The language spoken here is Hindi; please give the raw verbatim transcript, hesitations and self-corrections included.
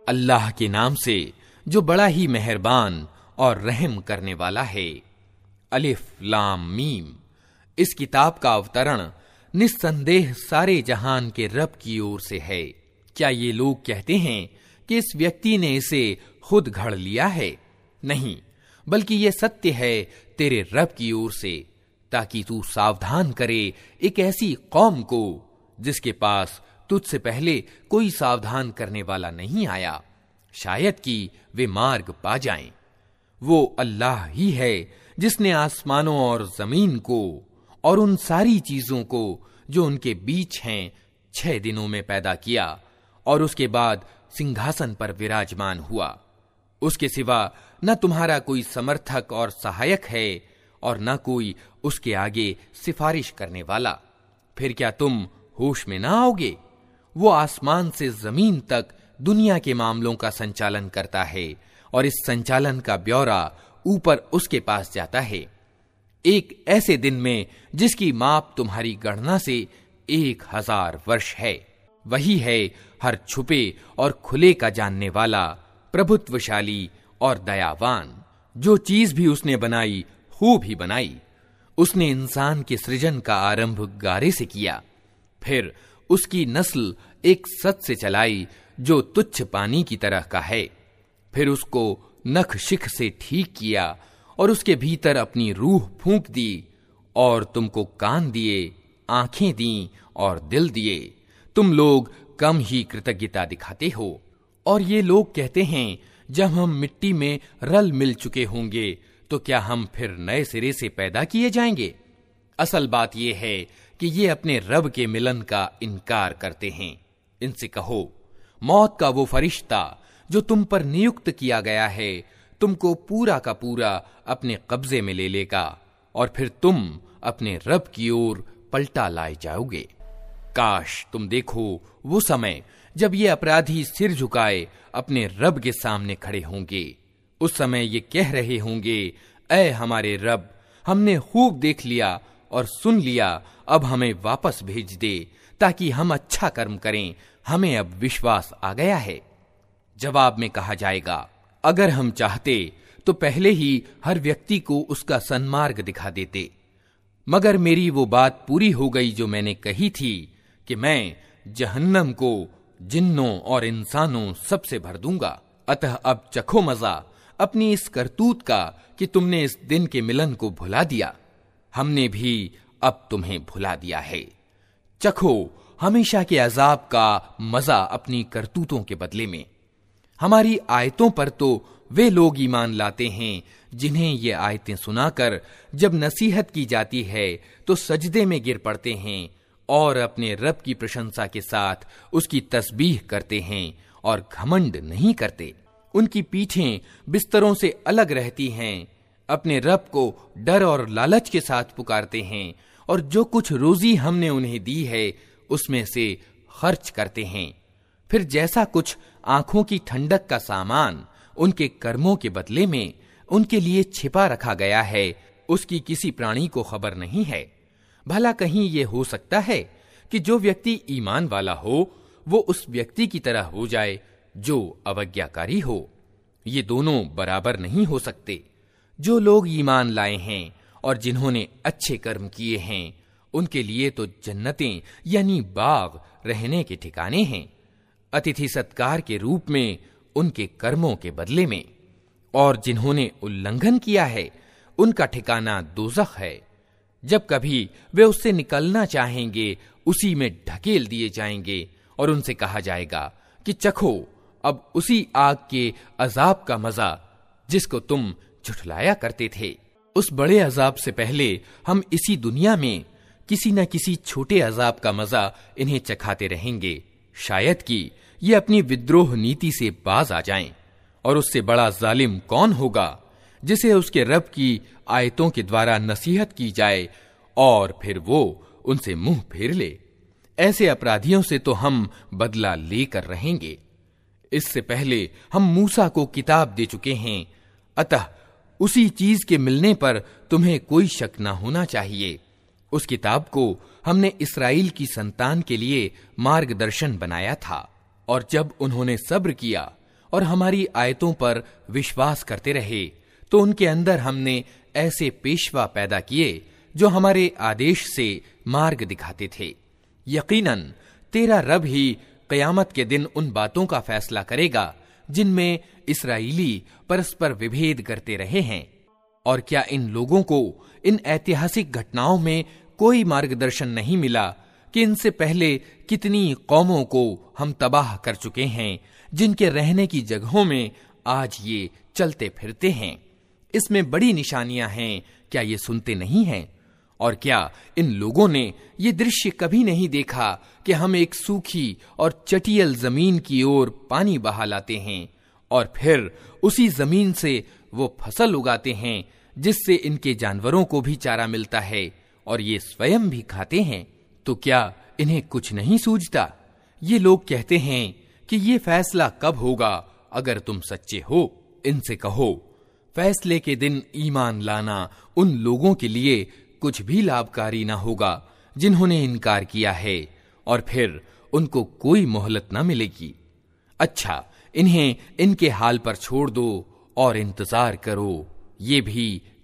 अल्लाह के नाम से जो बड़ा ही मेहरबान और रहम करने वाला है। अलिफ लाम मीम। इस किताब का अवतरण निस्संदेह सारे जहान के रब की ओर से है। क्या ये लोग कहते हैं कि इस व्यक्ति ने इसे खुद घड़ लिया है? नहीं, बल्कि ये सत्य है तेरे रब की ओर से, ताकि तू सावधान करे एक ऐसी कौम को जिसके पास तुझसे पहले कोई सावधान करने वाला नहीं आया, शायद कि वे मार्ग पा जाएं। वो अल्लाह ही है जिसने आसमानों और जमीन को और उन सारी चीजों को जो उनके बीच हैं छह दिनों में पैदा किया और उसके बाद सिंहासन पर विराजमान हुआ। उसके सिवा न तुम्हारा कोई समर्थक और सहायक है और न कोई उसके आगे सिफारिश करने वाला। फिर क्या तुम होश में ना आओगे? वो आसमान से जमीन तक दुनिया के मामलों का संचालन करता है और इस संचालन का ब्यौरा ऊपर उसके पास जाता है, एक ऐसे दिन में जिसकी माप तुम्हारी गणना से एक हजार वर्ष है। वही है हर छुपे और खुले का जानने वाला, प्रभुत्वशाली और दयावान। जो चीज भी उसने बनाई खूब ही बनाई। उसने इंसान के सृजन का आरंभ गारे से किया, फिर उसकी नस्ल एक सत से चलाई जो तुच्छ पानी की तरह का है, फिर उसको नख शिख से ठीक किया और उसके भीतर अपनी रूह फूंक दी और तुमको कान दिए, आंखें दी और दिल दिए। तुम लोग कम ही कृतज्ञता दिखाते हो। और ये लोग कहते हैं, जब हम मिट्टी में रल मिल चुके होंगे तो क्या हम फिर नए सिरे से पैदा किए जाएंगे? असल बात यह है कि ये अपने रब के मिलन का इनकार करते हैं। इनसे कहो, मौत का वो फरिश्ता जो तुम पर नियुक्त किया गया है तुमको पूरा का पूरा अपने कब्जे में ले लेगा और फिर तुम अपने रब की ओर पलटा लाए जाओगे। काश तुम देखो वो समय जब ये अपराधी सिर झुकाए अपने रब के सामने खड़े होंगे। उस समय ये कह रहे होंगे, ऐ हमारे रब, हमने खूब देख लिया और सुन लिया, अब हमें वापस भेज दे ताकि हम अच्छा कर्म करें, हमें अब विश्वास आ गया है। जवाब में कहा जाएगा, अगर हम चाहते तो पहले ही हर व्यक्ति को उसका सन्मार्ग दिखा देते, मगर मेरी वो बात पूरी हो गई जो मैंने कही थी कि मैं जहन्नम को जिन्नों और इंसानों सबसे भर दूंगा। अतः अब चखो मजा अपनी इस करतूत का कि तुमने इस दिन के मिलन को भुला दिया। हमने भी अब तुम्हें भुला दिया है। चखो हमेशा के अजाब का मजा अपनी करतूतों के बदले में। हमारी आयतों पर तो वे लोग ईमान लाते हैं जिन्हें ये आयतें सुनाकर जब नसीहत की जाती है तो सजदे में गिर पड़ते हैं और अपने रब की प्रशंसा के साथ उसकी तस्बीह करते हैं और घमंड नहीं करते। उनकी पीठें बिस्तरों से अलग रहती हैं, अपने रब को डर और लालच के साथ पुकारते हैं और जो कुछ रोजी हमने उन्हें दी है उसमें से खर्च करते हैं। फिर जैसा कुछ आंखों की ठंडक का सामान उनके कर्मों के बदले में उनके लिए छिपा रखा गया है, उसकी किसी प्राणी को खबर नहीं है। भला कहीं ये हो सकता है कि जो व्यक्ति ईमान वाला हो वो उस व्यक्ति की तरह हो जाए जो अवज्ञाकारी हो? ये दोनों बराबर नहीं हो सकते। जो लोग ईमान लाए हैं और जिन्होंने अच्छे कर्म किए हैं उनके लिए तो जन्नतें यानी बाग रहने के ठिकाने हैं, अतिथि सत्कार के रूप में उनके कर्मों के बदले में। और जिन्होंने उल्लंघन किया है उनका ठिकाना दोज़ख है। जब कभी वे उससे निकलना चाहेंगे उसी में ढकेल दिए जाएंगे और उनसे कहा जाएगा कि चखो अब उसी आग के अजाब का मजा जिसको तुम झुठलाया करते थे। उस बड़े अजाब से पहले हम इसी दुनिया में किसी न किसी छोटे अजाब का मजा इन्हें चखाते रहेंगे, शायद कि ये अपनी विद्रोह नीति से बाज आ जाएं। और उससे बड़ा जालिम कौन होगा जिसे उसके रब की आयतों के द्वारा नसीहत की जाए और फिर वो उनसे मुंह फेर ले। ऐसे अपराधियों से तो हम बदला लेकर रहेंगे। इससे पहले हम मूसा को किताब दे चुके हैं, अतः उसी चीज के मिलने पर तुम्हें कोई शक न होना चाहिए। उस किताब को हमने इस्राएल की संतान के लिए मार्गदर्शन बनाया था। और जब उन्होंने सब्र किया और हमारी आयतों पर विश्वास करते रहे, तो उनके अंदर हमने ऐसे पेशवा पैदा किए जो हमारे आदेश से मार्ग दिखाते थे। यकीनन तेरा रब ही क़यामत के दिन उन बातों का फैसला करेगा जिनमें इस्राएली परस्पर विभेद करते रहे हैं। और क्या इन लोगों को इन ऐतिहासिक घटनाओं में कोई मार्गदर्शन नहीं मिला कि इनसे पहले कितनी कौमों को हम तबाह कर चुके हैं, जिनके रहने की जगहों में आज ये चलते फिरते हैं। इसमें बड़ी निशानियां हैं, क्या ये सुनते नहीं हैं? और क्या इन लोगों ने ये दृश्य कभी नहीं देखा कि हम एक सूखी और चटियल जमीन की ओर पानी बहा लाते हैं और फिर उसी जमीन से वो फसल उगाते हैं जिससे इनके जानवरों को भी चारा मिलता है और ये स्वयं भी खाते हैं? तो क्या इन्हें कुछ नहीं सूझता? ये लोग कहते हैं कि ये फैसला कब होगा अगर तुम सच्चे हो। इनसे कहो, फैसले के दिन ईमान लाना उन लोगों के लिए कुछ भी लाभकारी ना होगा जिन्होंने इनकार किया है, और फिर उनको कोई मोहलत ना मिलेगी। अच्छा, इन्हें इनके हाल पर छोड़ दो और इंतजार करो, ये भी